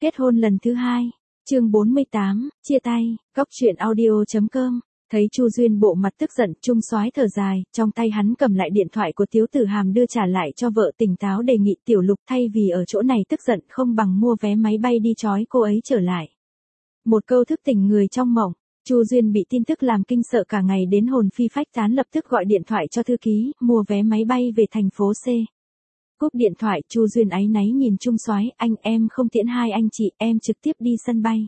Kết hôn lần thứ 2. Chương 48, chia tay. Góc truyện audio.com. Thấy Chu Duyên bộ mặt tức giận, Trung Soái thở dài, trong tay hắn cầm lại điện thoại của Tiếu Tử Hàm đưa trả lại cho vợ, tỉnh táo đề nghị Tiểu Lục thay vì ở chỗ này tức giận không bằng mua vé máy bay đi trói cô ấy trở lại. Một câu thức tỉnh người trong mộng. Chu Duyên bị tin tức làm kinh sợ cả ngày đến hồn phi phách tán, lập tức gọi điện thoại cho thư ký, mua vé máy bay về thành phố C. Cúp điện thoại, Chu Duyên áy náy nhìn Trung Soái, em không tiễn hai anh chị, em trực tiếp đi sân bay.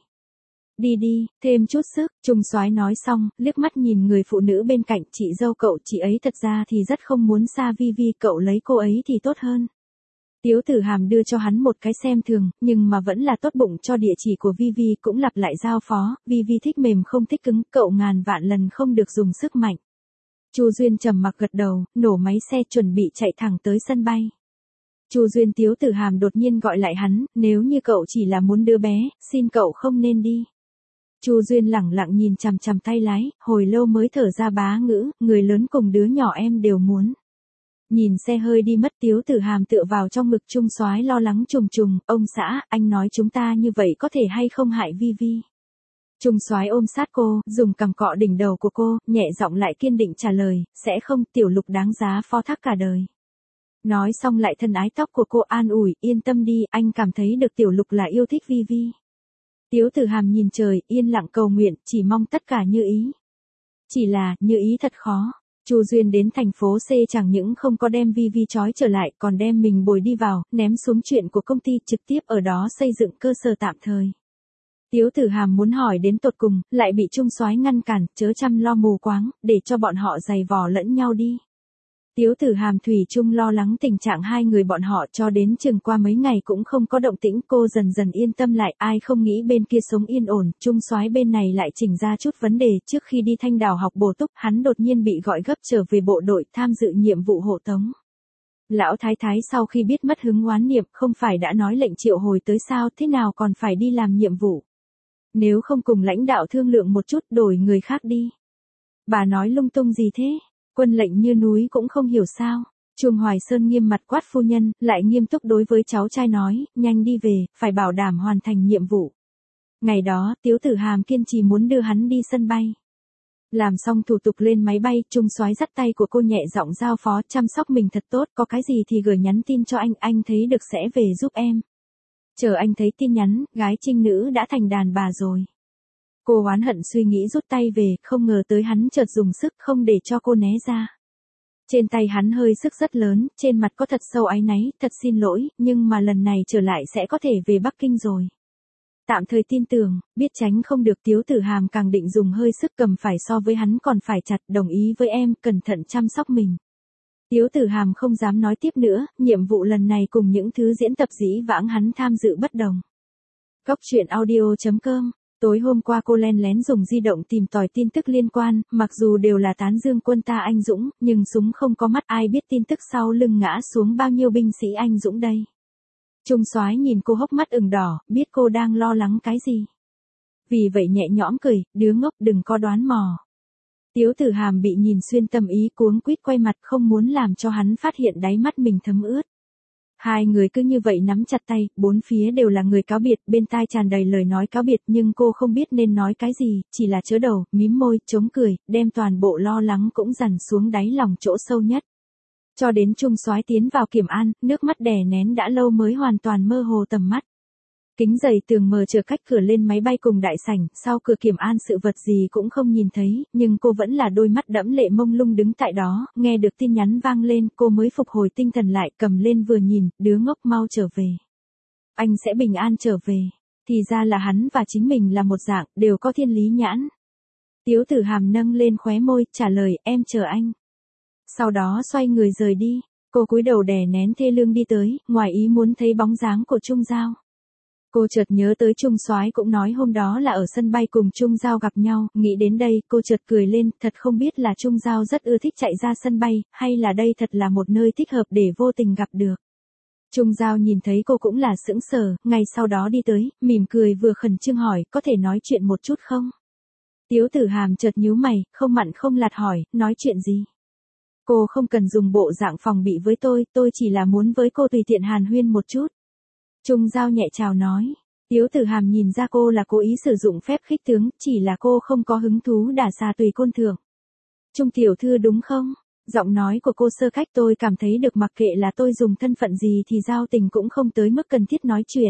Đi đi, thêm chút sức, Trung Soái nói xong, liếc mắt nhìn người phụ nữ bên cạnh, chị dâu cậu, chị ấy thật ra thì rất không muốn xa Vi Vi, cậu lấy cô ấy thì tốt hơn. Tiếu Tử Hàm đưa cho hắn một cái xem thường, nhưng mà vẫn là tốt bụng cho địa chỉ của Vi Vi, cũng lặp lại giao phó, Vi Vi thích mềm không thích cứng, cậu ngàn vạn lần không được dùng sức mạnh. Chu Duyên trầm mặc gật đầu, nổ máy xe chuẩn bị chạy thẳng tới sân bay. Chu Duyên, Tiếu Tử Hàm đột nhiên gọi lại hắn, nếu như cậu chỉ là muốn đưa bé, xin cậu không nên đi. Chu Duyên lẳng lặng nhìn chằm chằm tay lái, hồi lâu mới thở ra bá ngữ, người lớn cùng đứa nhỏ em đều muốn. Nhìn xe hơi đi mất, Tiếu Tử Hàm tựa vào trong ngực Trung Soái lo lắng trùng trùng, ông xã, anh nói chúng ta như vậy có thể hay không hại Vi Vi. Trung Soái ôm sát cô, dùng cằm cọ đỉnh đầu của cô, nhẹ giọng lại kiên định trả lời, sẽ không, Tiểu Lục đáng giá phó thác cả đời. Nói xong lại thân ái tóc của cô an ủi, yên tâm đi, anh cảm thấy được Tiểu Lục là yêu thích Vi Vi. Tiếu Tử Hàm nhìn trời, yên lặng cầu nguyện, chỉ mong tất cả như ý. Chỉ là, như ý thật khó. Chu Duyên đến thành phố C chẳng những không có đem Vi Vi trói trở lại, còn đem mình bồi đi vào, ném xuống chuyện của công ty, trực tiếp ở đó xây dựng cơ sở tạm thời. Tiếu Tử Hàm muốn hỏi đến tột cùng, lại bị Trung Soái ngăn cản, chớ chăm lo mù quáng, để cho bọn họ giày vò lẫn nhau đi. Tiếu Tử Hàm thủy chung lo lắng tình trạng hai người bọn họ, cho đến chừng qua mấy ngày cũng không có động tĩnh, cô dần dần yên tâm lại, ai không nghĩ bên kia sống yên ổn, Trung Soái bên này lại chỉnh ra chút vấn đề, trước khi đi Thanh Đảo học bổ túc, hắn đột nhiên bị gọi gấp trở về bộ đội, tham dự nhiệm vụ hộ tống. Lão Thái Thái sau khi biết mất hứng oán niệm, không phải đã nói lệnh triệu hồi tới sao, thế nào còn phải đi làm nhiệm vụ. Nếu không cùng lãnh đạo thương lượng một chút, đổi người khác đi. Bà nói lung tung gì thế? Quân lệnh như núi cũng không hiểu sao. Chuông Hoài Sơn nghiêm mặt quát phu nhân, lại nghiêm túc đối với cháu trai nói, nhanh đi về, phải bảo đảm hoàn thành nhiệm vụ. Ngày đó, Tiếu Tử Hàm kiên trì muốn đưa hắn đi sân bay. Làm xong thủ tục lên máy bay, Trung Soái dắt tay của cô nhẹ giọng giao phó, chăm sóc mình thật tốt, có cái gì thì gửi nhắn tin cho anh thấy được sẽ về giúp em. Chờ anh thấy tin nhắn, gái trinh nữ đã thành đàn bà rồi. Cô oán hận suy nghĩ rút tay về, không ngờ tới hắn chợt dùng sức không để cho cô né ra. Trên tay hắn hơi sức rất lớn, trên mặt có thật sâu áy náy, thật xin lỗi, nhưng mà lần này trở lại sẽ có thể về Bắc Kinh rồi. Tạm thời tin tưởng, biết tránh không được, Tiếu Tử Hàm càng định dùng hơi sức cầm phải so với hắn còn phải chặt, đồng ý với em, cẩn thận chăm sóc mình. Tiếu Tử Hàm không dám nói tiếp nữa, nhiệm vụ lần này cùng những thứ diễn tập dĩ vãng hắn tham dự bất đồng. Góc truyện audio.com. Tối hôm qua cô len lén dùng di động tìm tòi tin tức liên quan, mặc dù đều là tán dương quân ta anh dũng, nhưng súng không có mắt, ai biết tin tức sau lưng ngã xuống bao nhiêu binh sĩ anh dũng đây. Trung Soái nhìn cô hốc mắt ửng đỏ, biết cô đang lo lắng cái gì. Vì vậy nhẹ nhõm cười, đứa ngốc đừng có đoán mò. Tiếu Tử Hàm bị nhìn xuyên tâm ý, cuống quýt quay mặt, không muốn làm cho hắn phát hiện đáy mắt mình thấm ướt. Hai người cứ như vậy nắm chặt tay, bốn phía đều là người cáo biệt, bên tai tràn đầy lời nói cáo biệt, nhưng cô không biết nên nói cái gì, chỉ là chớ đầu, mím môi, chống cười, đem toàn bộ lo lắng cũng dằn xuống đáy lòng chỗ sâu nhất. Cho đến Trung Soái tiến vào kiểm an, nước mắt đè nén đã lâu mới hoàn toàn mơ hồ tầm mắt. Kính dày tường mờ chờ cách cửa lên máy bay cùng đại sảnh, sau cửa kiểm an sự vật gì cũng không nhìn thấy, nhưng cô vẫn là đôi mắt đẫm lệ mông lung đứng tại đó, nghe được tin nhắn vang lên, cô mới phục hồi tinh thần lại, cầm lên vừa nhìn, đứa ngốc mau trở về. Anh sẽ bình an trở về. Thì ra là hắn và chính mình là một dạng, đều có thiên lý nhãn. Tiếu Tử Hàm nâng lên khóe môi, trả lời, em chờ anh. Sau đó xoay người rời đi, cô cúi đầu đè nén thê lương đi tới, ngoài ý muốn thấy bóng dáng của Trung Giao. Cô chợt nhớ tới Trung Soái cũng nói hôm đó là ở sân bay cùng Trung Giao gặp nhau, nghĩ đến đây, cô chợt cười lên, thật không biết là Trung Giao rất ưa thích chạy ra sân bay, hay là đây thật là một nơi thích hợp để vô tình gặp được. Trung Giao nhìn thấy cô cũng là sững sờ, ngày sau đó đi tới, mỉm cười vừa khẩn trương hỏi, có thể nói chuyện một chút không? Tiếu Tử Hàm chợt nhíu mày, không mặn không lạt hỏi, nói chuyện gì? Cô không cần dùng bộ dạng phòng bị với tôi chỉ là muốn với cô tùy tiện hàn huyên một chút. Trung Giao nhẹ chào nói. Tiếu Tử Hàm nhìn ra cô là cố ý sử dụng phép khích tướng, chỉ là cô không có hứng thú đả xà tùy côn thượng. Trung tiểu thư đúng không? Giọng nói của cô sơ cách tôi cảm thấy được, mặc kệ là tôi dùng thân phận gì thì giao tình cũng không tới mức cần thiết nói chuyện.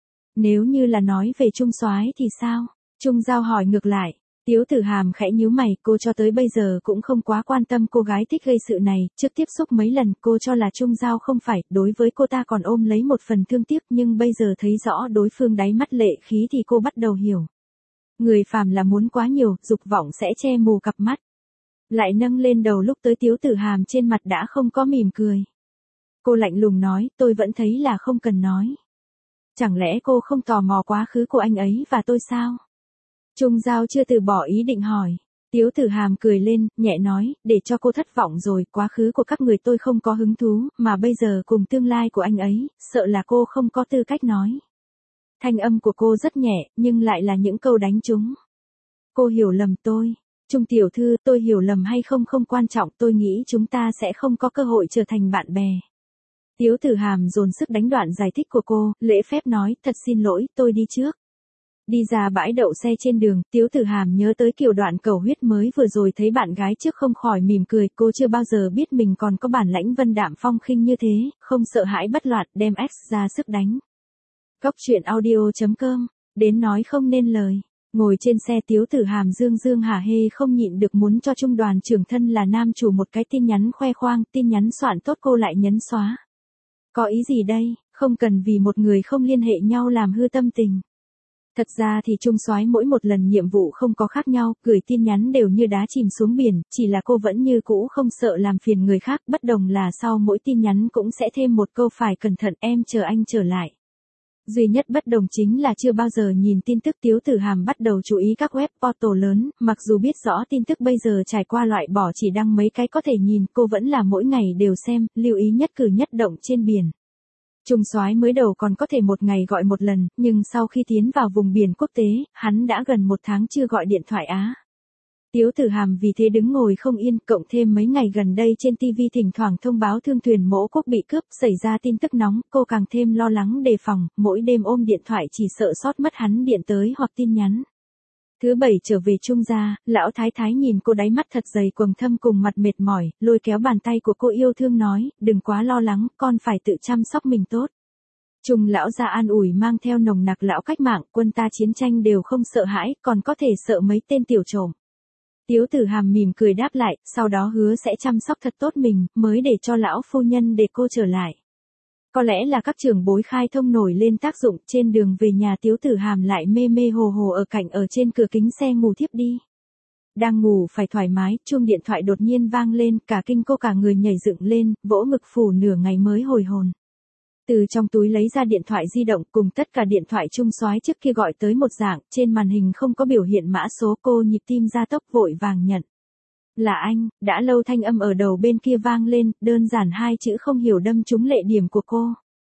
Nếu như là nói về Trung soái thì sao? Trung Giao hỏi ngược lại. Tiếu Tử Hàm khẽ nhíu mày, cô cho tới bây giờ cũng không quá quan tâm cô gái thích gây sự này, trước tiếp xúc mấy lần cô cho là Trung Giao không phải, đối với cô ta còn ôm lấy một phần thương tiếc, nhưng bây giờ thấy rõ đối phương đáy mắt lệ khí thì cô bắt đầu hiểu. Người phàm là muốn quá nhiều, dục vọng sẽ che mù cặp mắt. Lại nâng lên đầu lúc tới Tiếu Tử Hàm trên mặt đã không có mỉm cười. Cô lạnh lùng nói, tôi vẫn thấy là không cần nói. Chẳng lẽ cô không tò mò quá khứ của anh ấy và tôi sao? Trung Giao chưa từ bỏ ý định hỏi. Tiếu Tử Hàm cười lên, nhẹ nói, để cho cô thất vọng rồi, quá khứ của các người tôi không có hứng thú, mà bây giờ cùng tương lai của anh ấy, sợ là cô không có tư cách nói. Thanh âm của cô rất nhẹ, nhưng lại là những câu đánh trúng. Cô hiểu lầm tôi. Trung tiểu thư, tôi hiểu lầm hay không không quan trọng, tôi nghĩ chúng ta sẽ không có cơ hội trở thành bạn bè. Tiếu Tử Hàm dồn sức đánh đoạn giải thích của cô, lễ phép nói, thật xin lỗi, tôi đi trước. Đi ra bãi đậu xe trên đường, Tiếu Tử Hàm nhớ tới kiểu đoạn cầu huyết mới vừa rồi thấy bạn gái trước không khỏi mỉm cười, cô chưa bao giờ biết mình còn có bản lãnh vân đạm phong khinh như thế, không sợ hãi bất loạn, đem X ra sức đánh. Cóc truyện audio.com, đến nói không nên lời. Ngồi trên xe Tiếu Tử Hàm dương hả hê không nhịn được muốn cho trung đoàn trưởng thân là nam chủ một cái tin nhắn khoe khoang, tin nhắn soạn tốt cô lại nhấn xóa. Có ý gì đây, không cần vì một người không liên hệ nhau làm hư tâm tình. Thật ra thì Trung soái mỗi một lần nhiệm vụ không có khác nhau, gửi tin nhắn đều như đá chìm xuống biển, chỉ là cô vẫn như cũ không sợ làm phiền người khác, bất đồng là sau mỗi tin nhắn cũng sẽ thêm một câu phải cẩn thận, em chờ anh trở lại. Duy nhất bất đồng chính là chưa bao giờ nhìn tin tức. Tiếu Tử Hàm bắt đầu chú ý các web portal lớn, mặc dù biết rõ tin tức bây giờ trải qua loại bỏ chỉ đăng mấy cái có thể nhìn, cô vẫn là mỗi ngày đều xem, lưu ý nhất cử nhất động trên biển. Trung soái mới đầu còn có thể một ngày gọi một lần, nhưng sau khi tiến vào vùng biển quốc tế, hắn đã gần một tháng chưa gọi điện thoại á. Tiếu Tử Hàm vì thế đứng ngồi không yên, cộng thêm mấy ngày gần đây trên TV thỉnh thoảng thông báo thương thuyền mẫu quốc bị cướp, xảy ra tin tức nóng, cô càng thêm lo lắng đề phòng, mỗi đêm ôm điện thoại chỉ sợ sót mất hắn điện tới hoặc tin nhắn. Thứ bảy trở về Trung gia, lão thái thái nhìn cô đáy mắt thật dày quầng thâm cùng mặt mệt mỏi, lôi kéo bàn tay của cô yêu thương nói, đừng quá lo lắng, con phải tự chăm sóc mình tốt. Trung lão gia an ủi mang theo nồng nặc lão cách mạng, quân ta chiến tranh đều không sợ hãi, còn có thể sợ mấy tên tiểu trộm. Tiếu Tử Hàm mỉm cười đáp lại, sau đó hứa sẽ chăm sóc thật tốt mình, mới để cho lão phu nhân để cô trở lại. Có lẽ là các trưởng bối khai thông nổi lên tác dụng, trên đường về nhà Tiếu Tử Hàm lại mê mê hồ hồ ở cạnh ở trên cửa kính xe ngủ thiếp đi. Đang ngủ phải thoải mái, chuông điện thoại đột nhiên vang lên, cả kinh cô cả người nhảy dựng lên, vỗ ngực phủ nửa ngày mới hồi hồn. Từ trong túi lấy ra điện thoại di động cùng tất cả điện thoại Trung soái trước kia gọi tới một dạng, trên màn hình không có biểu hiện mã số, cô nhịp tim gia tốc vội vàng nhận. Là anh, đã lâu thanh âm ở đầu bên kia vang lên, đơn giản hai chữ không hiểu đâm trúng lệ điểm của cô.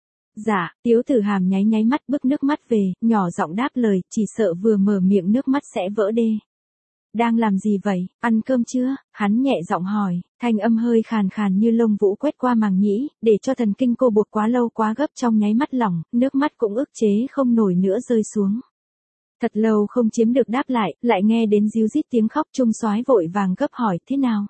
Dạ, Tiếu Tử Hàm nháy nháy mắt bức nước mắt về, nhỏ giọng đáp lời, chỉ sợ vừa mở miệng nước mắt sẽ vỡ đê. Đang làm gì vậy, ăn cơm chưa? Hắn nhẹ giọng hỏi, thanh âm hơi khàn khàn như lông vũ quét qua màng nhĩ, để cho thần kinh cô buộc quá lâu quá gấp trong nháy mắt lỏng, nước mắt cũng ức chế không nổi nữa rơi xuống. Thật lâu không chiếm được đáp lại nghe đến ríu rít tiếng khóc. Trung soái vội vàng gấp hỏi, thế nào?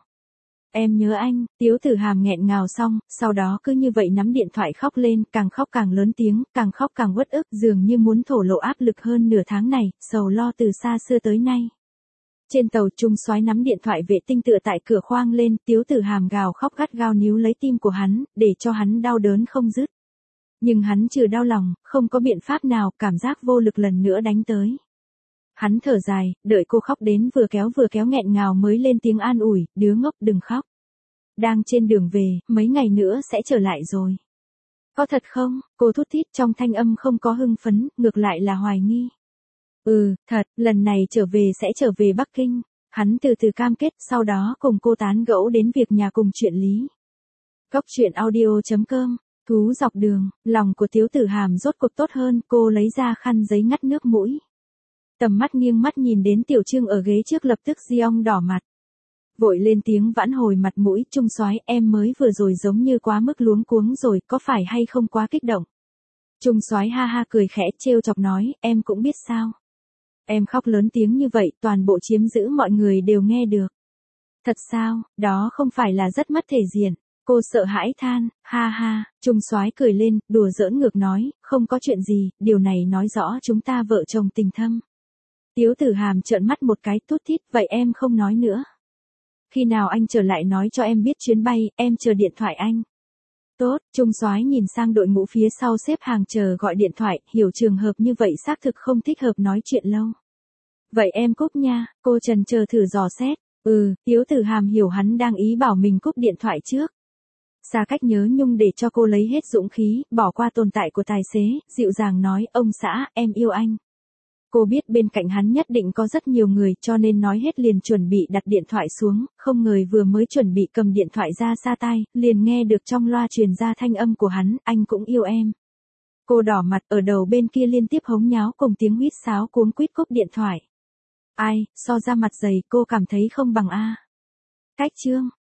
Em nhớ anh, Tiếu Tử Hàm nghẹn ngào xong, sau đó cứ như vậy nắm điện thoại khóc lên, càng khóc càng lớn tiếng, càng khóc càng uất ức, dường như muốn thổ lộ áp lực hơn nửa tháng này, sầu lo từ xa xưa tới nay. Trên tàu Trung soái nắm điện thoại vệ tinh tựa tại cửa khoang lên, Tiếu Tử Hàm gào khóc gắt gao níu lấy tim của hắn, để cho hắn đau đớn không dứt. Nhưng hắn trừ đau lòng, không có biện pháp nào, cảm giác vô lực lần nữa đánh tới. Hắn thở dài, đợi cô khóc đến vừa kéo nghẹn ngào mới lên tiếng an ủi, đứa ngốc đừng khóc. Đang trên đường về, mấy ngày nữa sẽ trở lại rồi. Có thật không? Cô thút thít trong thanh âm không có hưng phấn, ngược lại là hoài nghi. Thật, lần này trở về sẽ trở về Bắc Kinh. Hắn từ từ cam kết, sau đó cùng cô tán gẫu đến việc nhà cùng chuyện lý. Cóc truyện audio.com, thú dọc đường, lòng của Tiếu Tử Hàm rốt cuộc tốt hơn, cô lấy ra khăn giấy ngắt nước mũi. Tầm mắt nghiêng mắt nhìn đến Tiểu Trương ở ghế trước lập tức giong đỏ mặt. Vội lên tiếng vãn hồi mặt mũi, Trung soái, em mới vừa rồi giống như quá mức luống cuống rồi, có phải hay không quá kích động? Trung soái ha ha cười khẽ trêu chọc nói, em cũng biết sao. Em khóc lớn tiếng như vậy, toàn bộ chiếm giữ mọi người đều nghe được. Thật sao, đó không phải là rất mất thể diện. Cô sợ hãi than, ha ha, Trung soái cười lên, đùa giỡn ngược nói, không có chuyện gì, điều này nói rõ chúng ta vợ chồng tình thâm. Tiếu Tử Hàm trợn mắt một cái tút thít, vậy em không nói nữa. Khi nào anh trở lại nói cho em biết chuyến bay, em chờ điện thoại anh. Tốt, Trung soái nhìn sang đội ngũ phía sau xếp hàng chờ gọi điện thoại, hiểu trường hợp như vậy xác thực không thích hợp nói chuyện lâu. Vậy em cúp nha, cô trần chờ thử dò xét. Tiếu Tử Hàm hiểu hắn đang ý bảo mình cúp điện thoại trước. Xa cách nhớ nhung để cho cô lấy hết dũng khí, bỏ qua tồn tại của tài xế, dịu dàng nói, ông xã, em yêu anh. Cô biết bên cạnh hắn nhất định có rất nhiều người cho nên nói hết liền chuẩn bị đặt điện thoại xuống, không ngờ vừa mới chuẩn bị cầm điện thoại ra xa tai, liền nghe được trong loa truyền ra thanh âm của hắn, anh cũng yêu em. Cô đỏ mặt ở đầu bên kia liên tiếp hống nháo cùng tiếng huýt sáo cuống quýt cúp điện thoại. Ai, so ra mặt dày cô cảm thấy không bằng a. Cách chương